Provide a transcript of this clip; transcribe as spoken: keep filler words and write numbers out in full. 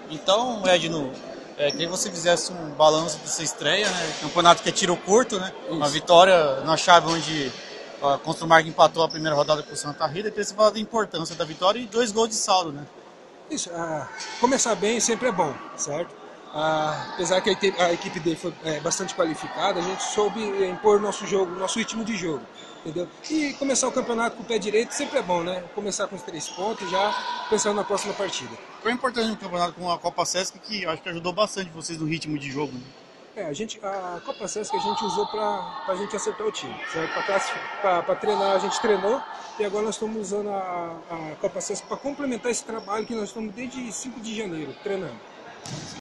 Então, Edno, é, queria que você fizesse um balanço dessa estreia, né? Campeonato que é tiro curto, né? Uma Isso. vitória na chave onde a Construmarca empatou a primeira rodada com o Santa Rita. Queria você falar da importância da vitória e dois gols de saldo, né? Isso, ah, começar bem sempre é bom, certo? Ah, apesar que a equipe, a equipe dele foi é, bastante qualificada, a gente soube é, impor nosso jogo, nosso ritmo de jogo, entendeu? E começar o campeonato com o pé direito sempre é bom, né? Começar com os três pontos já pensando na próxima partida. Foi importante no campeonato com a Copa Sesc, que acho que ajudou bastante vocês no ritmo de jogo, né? É, a, gente, a Copa Sesc a gente usou para a gente acertar o time, certo? Para treinar, a gente treinou e agora nós estamos usando a, a Copa Sesc para complementar esse trabalho que nós estamos desde cinco de janeiro treinando.